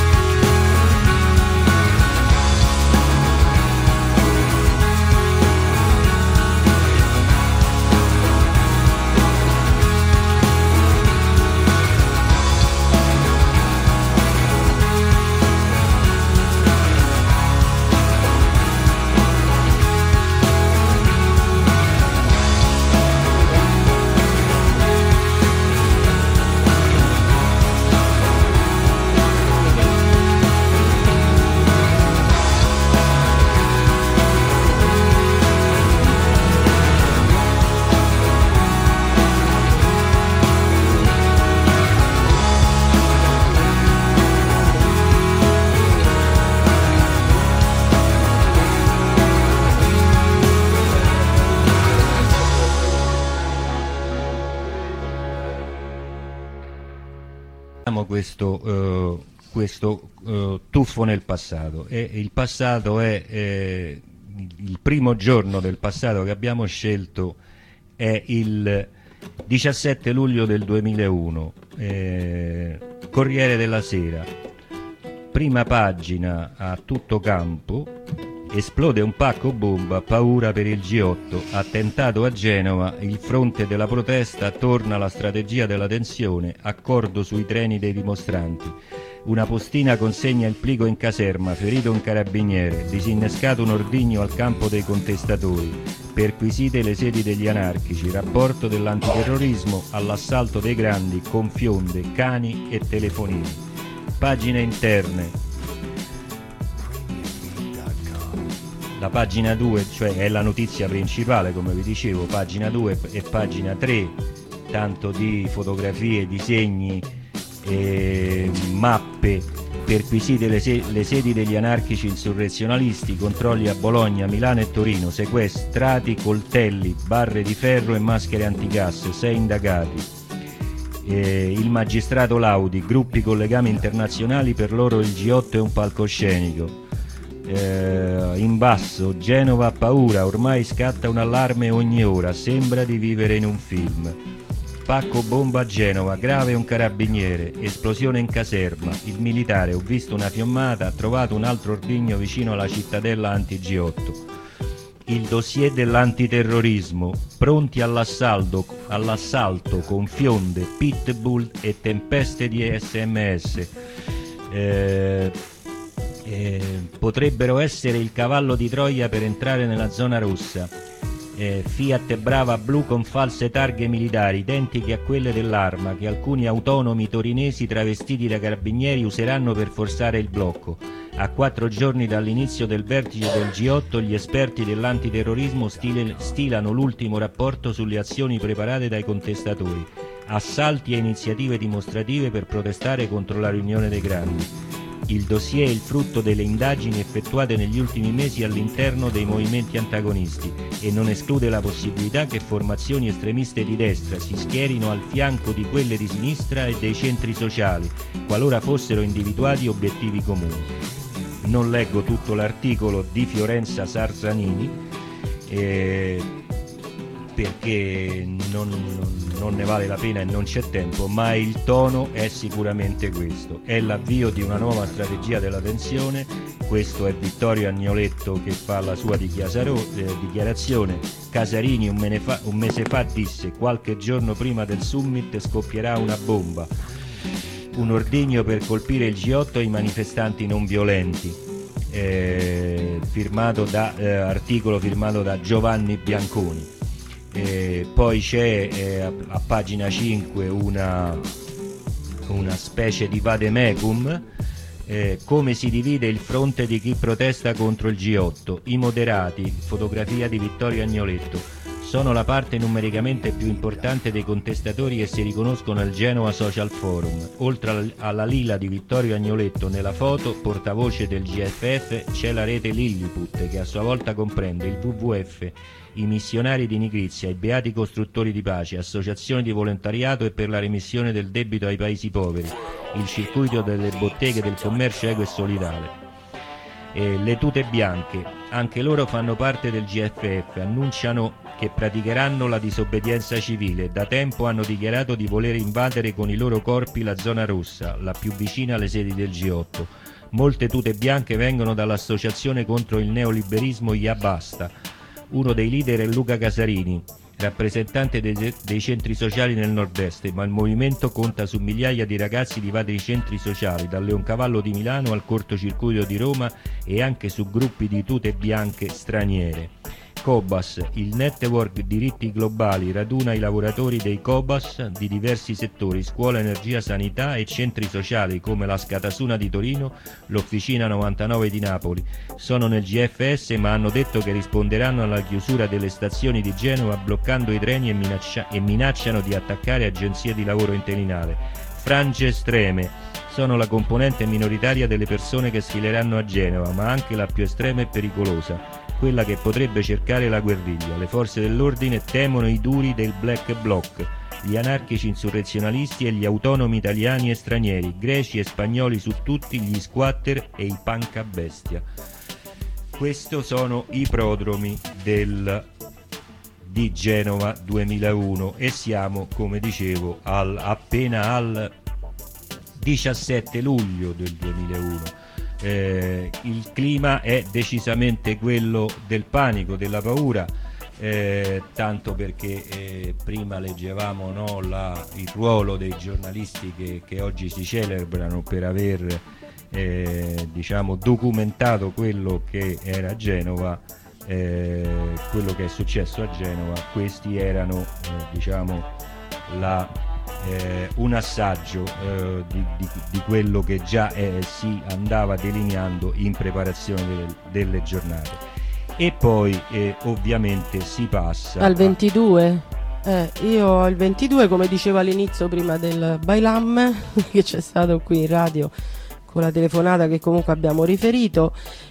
Questo, eh, questo eh, tuffo nel passato, e il passato è eh, il primo giorno del passato che abbiamo scelto è il diciassette luglio del duemilauno, eh, Corriere della Sera, prima pagina a tutto campo: esplode un pacco bomba, paura per il G otto, attentato a Genova, il fronte della protesta, torna la strategia della tensione, accordo sui treni dei dimostranti. Una postina consegna il plico in caserma, ferito un carabiniere, disinnescato un ordigno al campo dei contestatori, perquisite le sedi degli anarchici, rapporto dell'antiterrorismo all'assalto dei grandi con fionde, cani e telefonini. Pagine interne. La pagina due, cioè è la notizia principale, come vi dicevo, pagina due e pagina tre, tanto di fotografie, disegni, e mappe, perquisite le, se- le sedi degli anarchici insurrezionalisti, controlli a Bologna, Milano e Torino, sequestrati coltelli, barre di ferro e maschere antigas, sei indagati. Eh, il magistrato Laudi, gruppi con legami internazionali, per loro il G otto è un palcoscenico. Eh, in basso, Genova ha paura, ormai scatta un allarme ogni ora, sembra di vivere in un film. Pacco bomba a Genova, grave un carabiniere, esplosione in caserma, il militare, ho visto una fiommata, ha trovato un altro ordigno vicino alla cittadella anti-G otto. Il dossier dell'antiterrorismo, pronti all'assalto, all'assalto con fionde, pitbull e tempeste di sms. Eh, Eh, potrebbero essere il cavallo di Troia per entrare nella zona rossa. Eh, Fiat Brava blu con false targhe militari identiche a quelle dell'arma che alcuni autonomi torinesi travestiti da carabinieri useranno per forzare il blocco. A quattro giorni dall'inizio del vertice del G otto, gli esperti dell'antiterrorismo stile, stilano l'ultimo rapporto sulle azioni preparate dai contestatori, assalti e iniziative dimostrative per protestare contro la riunione dei grandi. Il dossier è il frutto delle indagini effettuate negli ultimi mesi all'interno dei movimenti antagonisti e non esclude la possibilità che formazioni estremiste di destra si schierino al fianco di quelle di sinistra e dei centri sociali, qualora fossero individuati obiettivi comuni. Non leggo tutto l'articolo di Fiorenza Sarzanini eh, perché non, non, non ne vale la pena e non c'è tempo, ma il tono è sicuramente questo. È l'avvio di una nuova strategia della tensione. Questo è Vittorio Agnoletto che fa la sua dichiasaro, eh, dichiarazione. Casarini un, mene fa, un mese fa disse: qualche giorno prima del summit scoppierà una bomba. un ordigno per colpire il G otto e i manifestanti non violenti, eh, firmato da, eh, articolo firmato da Giovanni Bianconi. Eh, poi c'è eh, a, a pagina cinque una, una specie di vademecum, eh, come si divide il fronte di chi protesta contro il G otto. I moderati, fotografia di Vittorio Agnoletto, sono la parte numericamente più importante dei contestatori che si riconoscono al Genova Social Forum. Oltre alla lila di Vittorio Agnoletto nella foto, portavoce del G F F, c'è la rete Lilliput, che a sua volta comprende il W W F, i missionari di Nigrizia, i beati costruttori di pace, associazioni di volontariato e per la remissione del debito ai paesi poveri, il circuito delle botteghe del commercio equo e solidale. E le tute bianche, anche loro fanno parte del G F F, annunciano che praticheranno la disobbedienza civile. Da tempo hanno dichiarato di voler invadere con i loro corpi la zona rossa, la più vicina alle sedi del G otto. Molte tute bianche vengono dall'associazione contro il neoliberismo Ya Basta. Uno dei leader è Luca Casarini, rappresentante dei, dei centri sociali nel nord-est, ma il movimento conta su migliaia di ragazzi di vari centri sociali, dal Leoncavallo di Milano al cortocircuito di Roma e anche su gruppi di tute bianche straniere. Cobas, il network diritti globali, raduna i lavoratori dei Cobas di diversi settori, scuola, energia, sanità e centri sociali come la Scatasuna di Torino, l'Officina novantanove di Napoli. Sono nel G F S ma hanno detto che risponderanno alla chiusura delle stazioni di Genova bloccando i treni e, minaccia- e minacciano di attaccare agenzie di lavoro interinale. Frange estreme sono la componente minoritaria delle persone che sfileranno a Genova, ma anche la più estrema e pericolosa, quella che potrebbe cercare la guerriglia. Le forze dell'ordine temono i duri del Black Bloc, gli anarchici insurrezionalisti e gli autonomi italiani e stranieri, greci e spagnoli su tutti, gli squatter e i punk a bestia. Questi sono i prodromi del, di Genova duemilauno e siamo, come dicevo, al, appena al diciassette luglio del duemilauno. Eh, il clima è decisamente quello del panico, della paura, eh, tanto perché eh, prima leggevamo, no, la, il ruolo dei giornalisti che, che oggi si celebrano per aver eh, diciamo documentato quello che era a Genova, eh, quello che è successo a Genova. Questi erano eh, diciamo la Eh, un assaggio eh, di, di, di quello che già eh, si andava delineando in preparazione del, delle giornate. E poi eh, ovviamente si passa al ventidue. Eh, io ho il ventidue, come dicevo all'inizio prima del Bailam che c'è stato qui in radio con la telefonata che comunque abbiamo riferito,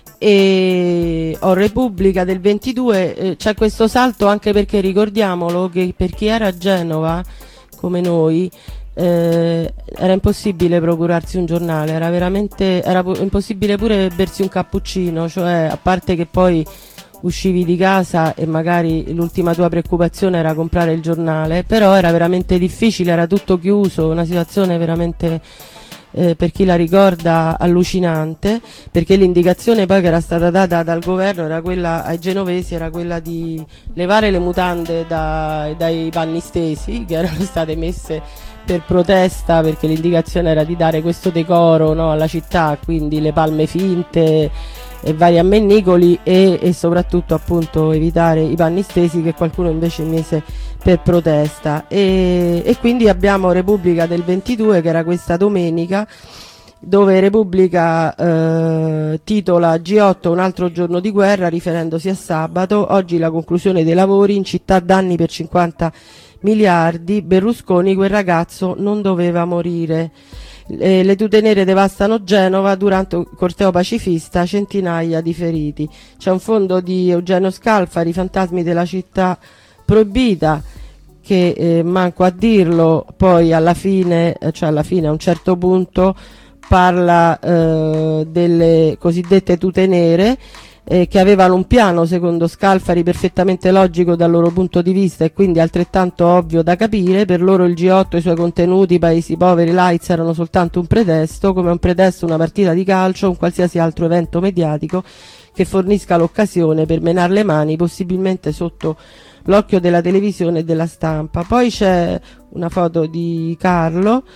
e ho Repubblica del ventidue. Eh, c'è questo salto anche perché ricordiamolo che per chi era a Genova come noi eh, era impossibile procurarsi un giornale, era veramente era pu- impossibile pure bersi un cappuccino, cioè a parte che poi uscivi di casa e magari l'ultima tua preoccupazione era comprare il giornale, però era veramente difficile, era tutto chiuso, una situazione veramente eh, per chi la ricorda allucinante, perché l'indicazione poi che era stata data dal governo era quella ai genovesi, era quella di levare le mutande da, dai panni stesi che erano state messe per protesta, perché l'indicazione era di dare questo decoro, no, alla città, quindi le palme finte e vari ammennicoli e, e soprattutto appunto evitare i panni stesi che qualcuno invece mise per protesta, e, e quindi abbiamo Repubblica del ventidue, che era questa domenica, dove Repubblica eh, titola G otto un altro giorno di guerra, riferendosi a sabato. Oggi la conclusione dei lavori, in città danni per cinquanta miliardi, Berlusconi, quel ragazzo non doveva morire. Eh, le tute nere devastano Genova durante un corteo pacifista, centinaia di feriti. C'è un fondo di Eugenio Scalfari, Fantasmi della città proibita, che eh, manco a dirlo, poi alla fine, cioè alla fine a un certo punto parla eh, delle cosiddette tute nere, eh, che avevano un piano, secondo Scalfari, perfettamente logico dal loro punto di vista e quindi altrettanto ovvio da capire. Per loro il G otto e i suoi contenuti, paesi poveri, l'AIDS, erano soltanto un pretesto, come un pretesto una partita di calcio o un qualsiasi altro evento mediatico che fornisca l'occasione per menar le mani, possibilmente sotto l'occhio della televisione e della stampa. Poi c'è una foto di Carlo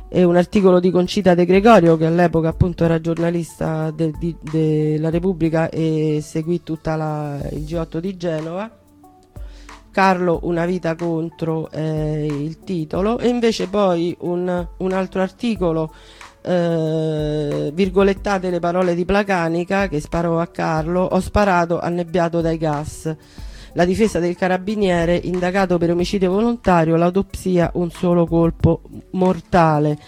e un articolo di Concita De Gregorio, che all'epoca appunto era giornalista de, di, della Repubblica e seguì tutta la, il G otto di Genova. Carlo, una vita contro è il titolo, e invece poi un, un altro articolo, eh, virgolettate le parole di Placanica, che sparò a Carlo: ho sparato annebbiato dai gas. La difesa del carabiniere, indagato per omicidio volontario, l'autopsia un solo colpo mortale.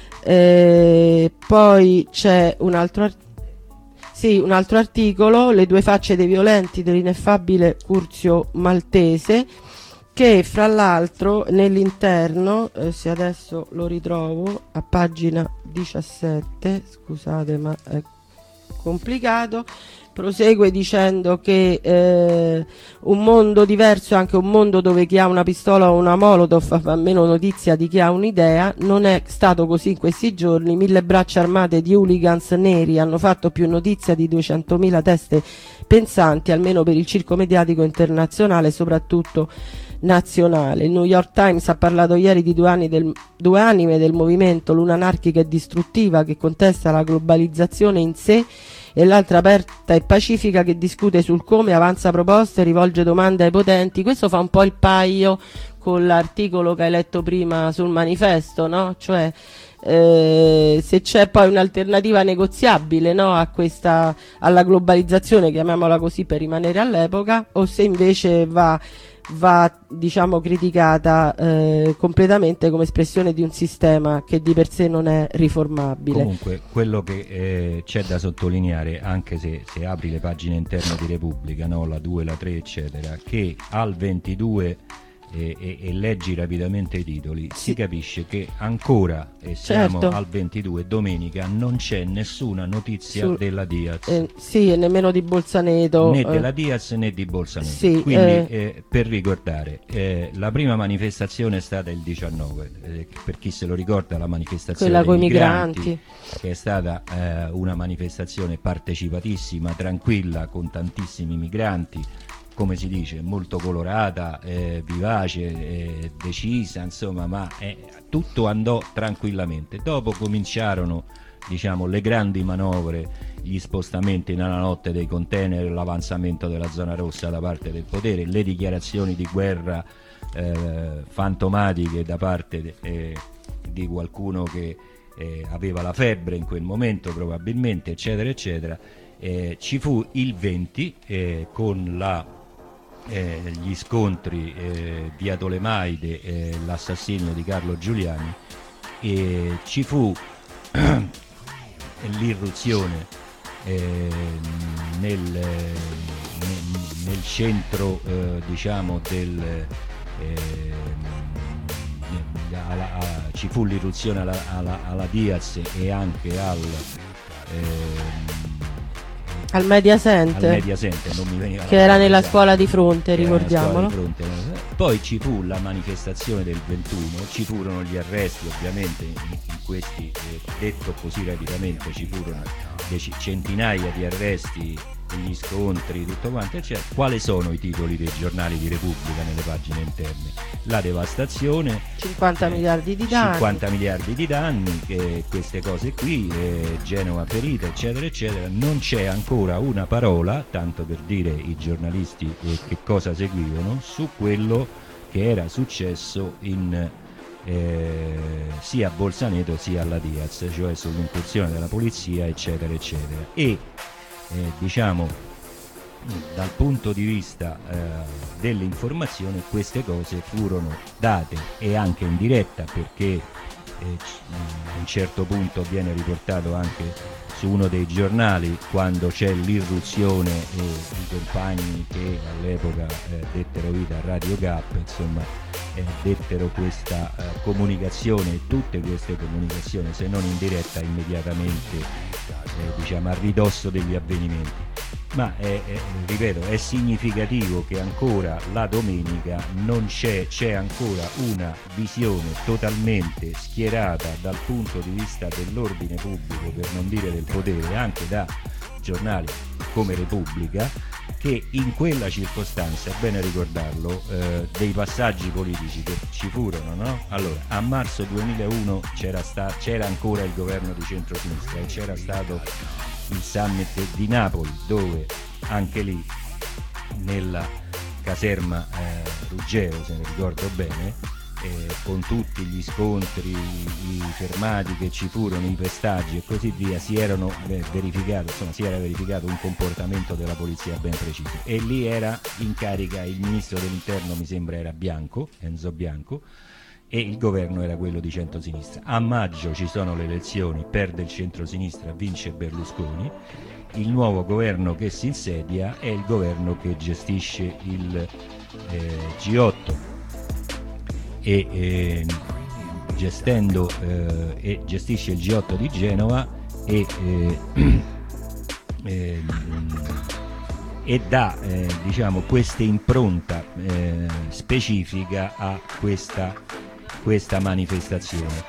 Eh, poi c'è un altro, art- sì, un altro articolo, le due facce dei violenti dell'ineffabile Curzio Maltese, che fra l'altro nell'interno, eh, se adesso lo ritrovo, a pagina diciassette, scusate ma è complicato, prosegue dicendo che eh, un mondo diverso è anche un mondo dove chi ha una pistola o una molotov fa meno notizia di chi ha un'idea. Non è stato così in questi giorni. Mille braccia armate di hooligans neri hanno fatto più notizia di duecentomila teste pensanti, almeno per il circo mediatico internazionale, soprattutto nazionale. Il New York Times ha parlato ieri di due, anni del, due anime del movimento, l'una anarchica e distruttiva che contesta la globalizzazione in sé, e l'altra aperta e pacifica che discute sul come, avanza proposte, rivolge domande ai potenti. Questo fa un po' il paio con l'articolo che hai letto prima sul manifesto, no? Cioè eh, se c'è poi un'alternativa negoziabile, no, a questa, alla globalizzazione, chiamiamola così per rimanere all'epoca, o se invece va va diciamo criticata eh, completamente come espressione di un sistema che di per sé non è riformabile. Comunque quello che eh, c'è da sottolineare, anche se, se apri le pagine interne di Repubblica, no, la due, la tre eccetera, che al ventidue e, e, e leggi rapidamente i titoli, sì, si capisce che ancora, e siamo certo. al ventidue, domenica, non c'è nessuna notizia Su, della Diaz, eh, sì, e nemmeno di Bolzaneto, né eh. della Diaz né di Bolzaneto, sì, quindi eh. Eh, per ricordare, eh, la prima manifestazione è stata il diciannove, eh, per chi se lo ricorda, la manifestazione quella dei coi migranti, migranti, che è stata eh, una manifestazione partecipatissima, tranquilla, con tantissimi migranti, come si dice, molto colorata, eh, vivace, eh, decisa, insomma, ma eh, tutto andò tranquillamente. Dopo cominciarono, diciamo, le grandi manovre, gli spostamenti nella notte dei container, l'avanzamento della zona rossa da parte del potere, le dichiarazioni di guerra eh, fantomatiche da parte de, eh, di qualcuno che eh, aveva la febbre in quel momento probabilmente, eccetera eccetera. Eh, ci fu il venti eh, con la Eh, gli scontri eh, via Tolemaide, eh, l'assassinio di Carlo Giuliani, e ci fu l'irruzione eh, nel, nel, nel centro eh, diciamo del eh, alla, a, ci fu l'irruzione alla, alla, alla Diaz e anche al eh, al Media Center, al Media Center, non mi veniva che era nella scuola di fronte, ricordiamolo. Di fronte. Poi ci fu la manifestazione del ventuno, ci furono gli arresti, ovviamente in, in questi, eh, detto così rapidamente, ci furono dec- centinaia di arresti, gli scontri, tutto quanto, eccetera. Quali sono i titoli dei giornali di Repubblica nelle pagine interne? La devastazione, cinquanta eh, miliardi di danni, cinquanta miliardi di danni, eh, queste cose qui, eh, Genova ferita, eccetera eccetera. Non c'è ancora una parola, tanto per dire i giornalisti eh, che cosa seguivano, su quello che era successo in eh, sia a Bolzaneto sia alla Diaz, cioè sull'incursione della polizia, eccetera eccetera. E Eh, diciamo dal punto di vista eh, dell'informazione, queste cose furono date, e anche in diretta, perché eh, a un certo punto viene riportato anche su uno dei giornali, quando c'è l'irruzione e i compagni che all'epoca eh, dettero vita a Radio Gap, insomma eh, dettero questa eh, comunicazione, e tutte queste comunicazioni, se non in diretta, immediatamente eh, diciamo a ridosso degli avvenimenti. ma è, è, ripeto, è significativo che ancora la domenica non c'è, c'è ancora una visione totalmente schierata dal punto di vista dell'ordine pubblico, per non dire del potere, anche da giornali come Repubblica, che in quella circostanza, è bene ricordarlo, eh, dei passaggi politici che ci furono, no? Allora, a marzo duemilauno c'era, sta, c'era ancora il governo di centrosinistra e c'era stato il summit di Napoli, dove anche lì nella caserma eh, Ruggero, se ne ricordo bene, eh, con tutti gli scontri, i fermati che ci furono, i pestaggi e così via, si erano eh, verificato, insomma, si era verificato un comportamento della polizia ben preciso, e lì era in carica il ministro dell'interno, mi sembra era Bianco, Enzo Bianco, e il governo era quello di centrosinistra. A maggio ci sono le elezioni, perde il centrosinistra, vince Berlusconi, il nuovo governo che si insedia è il governo che gestisce il eh, G otto e eh, gestendo eh, e gestisce il G otto di Genova e eh, eh, e dà eh, diciamo questa impronta eh, specifica a questa questa manifestazione.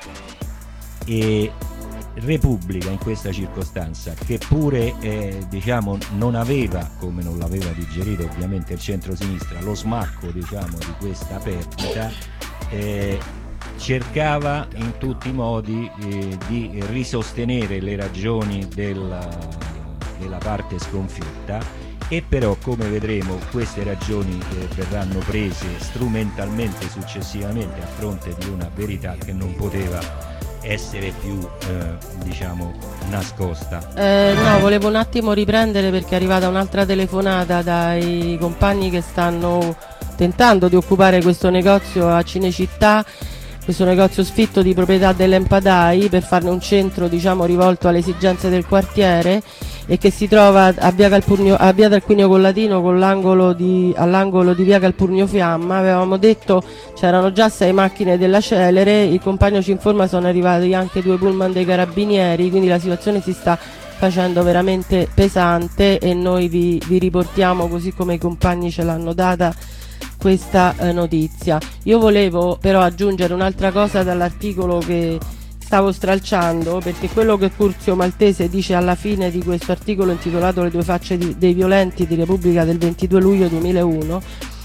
E Repubblica in questa circostanza, che pure eh, diciamo non aveva, come non l'aveva digerito ovviamente il centrosinistra, lo smacco diciamo di questa perdita, eh, cercava in tutti i modi eh, di risostenere le ragioni della, della parte sconfitta, e però, come vedremo, queste ragioni eh, verranno prese strumentalmente successivamente a fronte di una verità che non poteva essere più eh, diciamo nascosta. Eh, no, volevo un attimo riprendere, perché è arrivata un'altra telefonata dai compagni che stanno tentando di occupare questo negozio a Cinecittà, questo negozio sfitto di proprietà dell'Empadai, per farne un centro diciamo rivolto alle esigenze del quartiere, e che si trova a via Calpurnio, a via Tarquinio Collatino, con l'angolo di, all'angolo di via Calpurnio Fiamma. Avevamo detto c'erano già sei macchine della Celere, il compagno ci informa sono arrivati anche due pullman dei carabinieri, quindi la situazione si sta facendo veramente pesante, e noi vi, vi riportiamo, così come i compagni ce l'hanno data, questa eh, notizia. Io volevo però aggiungere un'altra cosa dall'articolo che stavo stralciando, perché quello che Curzio Maltese dice alla fine di questo articolo intitolato Le due facce di, dei violenti, di Repubblica del ventidue luglio duemilauno,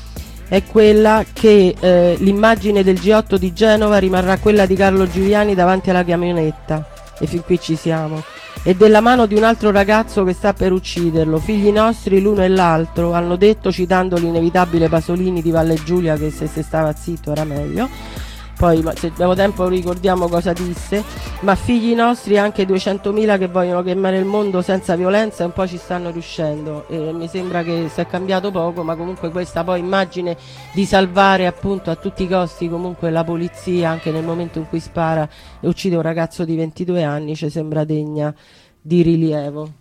è quella che eh, l'immagine del G otto di Genova rimarrà quella di Carlo Giuliani davanti alla camionetta, e fin qui ci siamo, e della mano di un altro ragazzo che sta per ucciderlo. Figli nostri l'uno e l'altro, hanno detto, citando l'inevitabile Pasolini di Valle Giulia, che se, se stava zitto era meglio. Poi se abbiamo tempo ricordiamo cosa disse, ma figli nostri anche duecentomila che vogliono chiamare il mondo senza violenza, e un po' ci stanno riuscendo, e mi sembra che si è cambiato poco, ma comunque questa poi immagine di salvare appunto a tutti i costi comunque la polizia, anche nel momento in cui spara e uccide un ragazzo di ventidue anni, ci sembra degna di rilievo.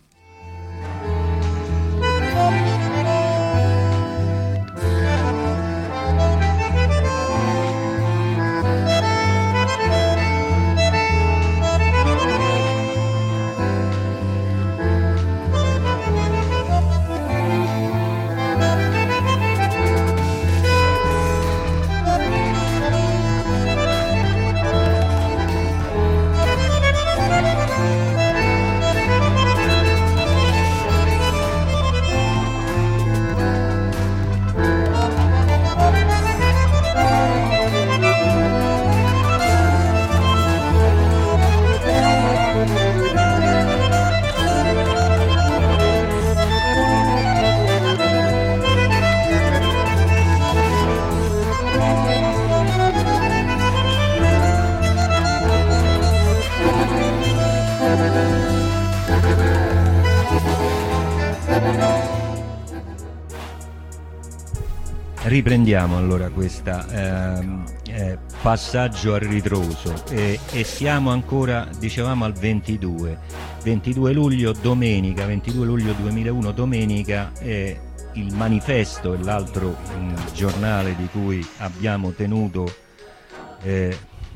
Riprendiamo allora questo ehm, eh, passaggio a ritroso eh, e siamo ancora, dicevamo, al ventidue luglio, domenica, ventidue luglio duemilauno, domenica, eh, il Manifesto e l'altro mm, giornale di cui abbiamo tenuto eh,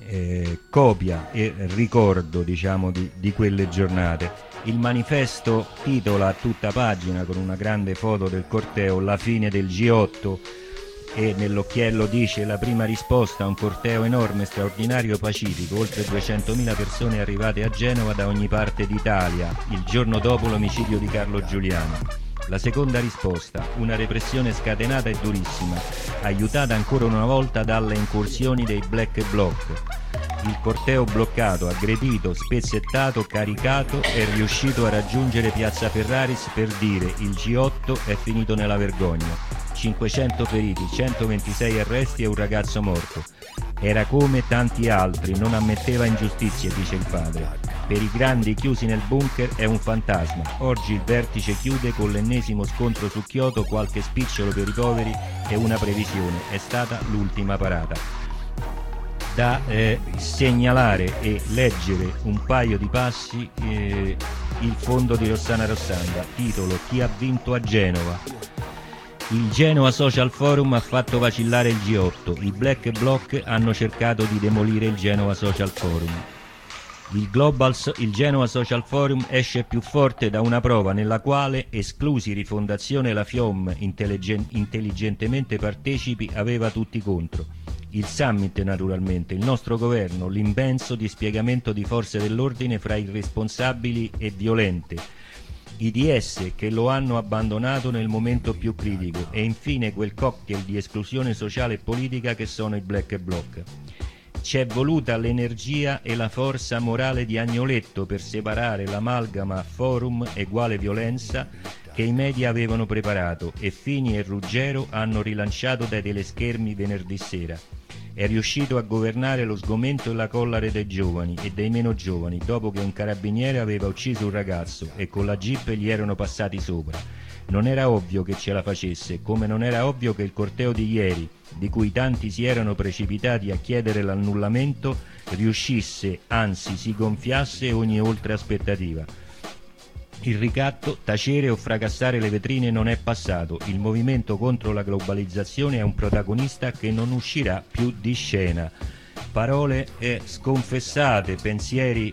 eh, copia e ricordo, diciamo, di, di quelle giornate. Il manifesto titola a tutta pagina, con una grande foto del corteo, la fine del G otto, e nell'occhiello dice: la prima risposta a un corteo enorme, straordinario, pacifico, oltre duecentomila persone arrivate a Genova da ogni parte d'Italia, il giorno dopo l'omicidio di Carlo Giuliani. La seconda risposta, una repressione scatenata e durissima, aiutata ancora una volta dalle incursioni dei Black Bloc. Il corteo bloccato, aggredito, spezzettato, caricato, è riuscito a raggiungere Piazza Ferraris per dire: il G otto è finito nella vergogna. cinquecento feriti, centoventisei arresti e un ragazzo morto. Era come tanti altri, non ammetteva ingiustizie, dice il padre. Per i grandi chiusi nel bunker è un fantasma. Oggi il vertice chiude con l'ennesimo scontro su Kyoto, qualche spicciolo per i poveri e una previsione. È stata l'ultima parata. Da eh, segnalare e leggere un paio di passi eh, il fondo di Rossana Rossanda, titolo: chi ha vinto a Genova. Il Genoa Social Forum ha fatto vacillare il G otto, i Black Bloc hanno cercato di demolire il Genoa Social Forum. Il, Global so- il Genoa Social Forum esce più forte da una prova nella quale, esclusi Rifondazione e la FIOM intelligen- intelligentemente partecipi, aveva tutti contro. Il summit, naturalmente, il nostro governo, l'immenso dispiegamento di forze dell'ordine fra irresponsabili e violente, i D S che lo hanno abbandonato nel momento più critico, e infine quel cocktail di esclusione sociale e politica che sono i Black Bloc. C'è voluta l'energia e la forza morale di Agnoletto per separare l'amalgama forum eguale violenza che i media avevano preparato e Fini e Ruggero hanno rilanciato dai teleschermi venerdì sera. È riuscito a governare lo sgomento e la collera dei giovani e dei meno giovani, dopo che un carabiniere aveva ucciso un ragazzo e con la jeep gli erano passati sopra. Non era ovvio che ce la facesse, come non era ovvio che il corteo di ieri, di cui tanti si erano precipitati a chiedere l'annullamento, riuscisse, anzi si gonfiasse ogni oltre aspettativa. Il ricatto, tacere o fracassare le vetrine non è passato. Il movimento contro la globalizzazione è un protagonista che non uscirà più di scena. Parole eh, sconfessate, pensieri,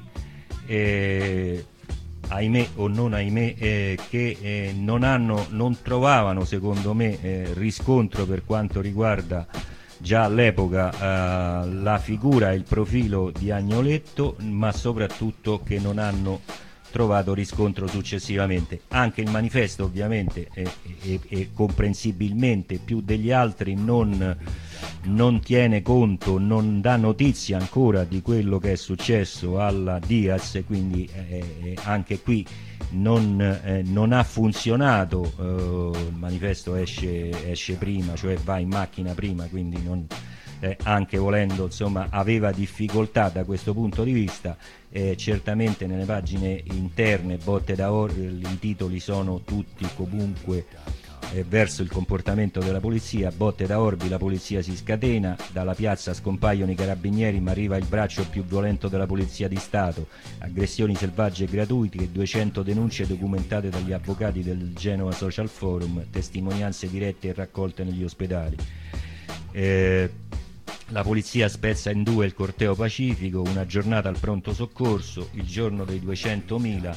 eh, ahimè o non ahimè, eh, che eh, non hanno, non trovavano, secondo me, eh, riscontro per quanto riguarda già all'epoca eh, la figura e il profilo di Agnoletto, ma soprattutto che non hanno trovato riscontro successivamente. Anche il manifesto, ovviamente, e, e, e comprensibilmente più degli altri non, non tiene conto, non dà notizia ancora di quello che è successo alla Diaz, quindi eh, anche qui non, eh, non ha funzionato. Eh, il manifesto esce, esce prima, cioè va in macchina prima, quindi non, eh, anche volendo, insomma, aveva difficoltà da questo punto di vista. Eh, certamente nelle pagine interne, botte da Orbi, i titoli sono tutti comunque eh, verso il comportamento della polizia. Botte da Orbi, la polizia si scatena, dalla piazza scompaiono i carabinieri ma arriva il braccio più violento della polizia di Stato, aggressioni selvagge e gratuite, duecento denunce documentate dagli avvocati del Genoa Social Forum, testimonianze dirette e raccolte negli ospedali. Eh, La polizia spezza in due il corteo pacifico, una giornata al pronto soccorso, il giorno dei duecentomila,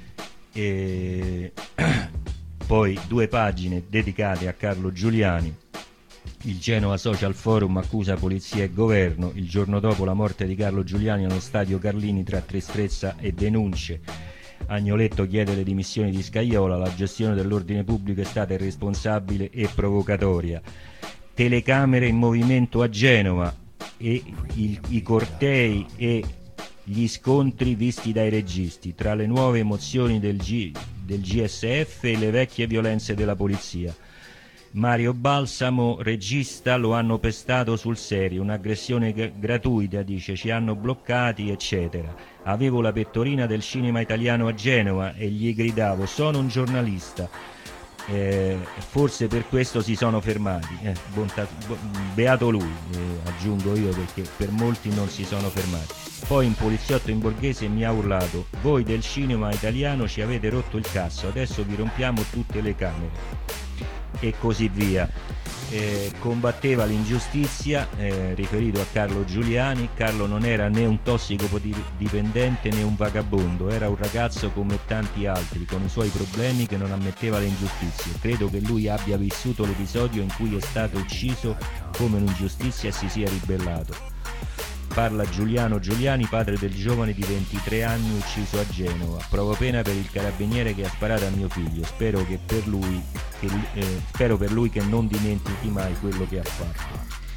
e poi due pagine dedicate a Carlo Giuliani. Il Genoa Social Forum accusa polizia e governo, il giorno dopo la morte di Carlo Giuliani allo stadio Carlini tra tristezza e denunce. Agnoletto chiede le dimissioni di Scajola, la gestione dell'ordine pubblico è stata irresponsabile e provocatoria. Telecamere in movimento a Genova e il, i cortei e gli scontri visti dai registi, tra le nuove emozioni del, G, del G S F e le vecchie violenze della polizia. Mario Balsamo, regista, lo hanno pestato sul serio, un'aggressione g- gratuita, dice, ci hanno bloccati, eccetera. Avevo la pettorina del cinema italiano a Genova e gli gridavo: sono un giornalista. Eh, forse per questo si sono fermati, eh, bonta, bo, beato lui, eh, aggiungo io, perché per molti non si sono fermati. Poi un poliziotto in borghese mi ha urlato: voi del cinema italiano ci avete rotto il cazzo, adesso vi rompiamo tutte le camere, e così via. eh, combatteva l'ingiustizia, eh, riferito a Carlo Giuliani. Carlo non era né un tossicodipendente né un vagabondo, era un ragazzo come tanti altri, con i suoi problemi, che non ammetteva le ingiustizie. Credo che lui abbia vissuto l'episodio in cui è stato ucciso come un'ingiustizia e si sia ribellato. Parla Giuliano Giuliani, padre del giovane di ventitré anni ucciso a Genova. Provo pena per il carabiniere che ha sparato a mio figlio. Spero che per lui che, eh, spero per lui che non dimentichi mai quello che ha fatto.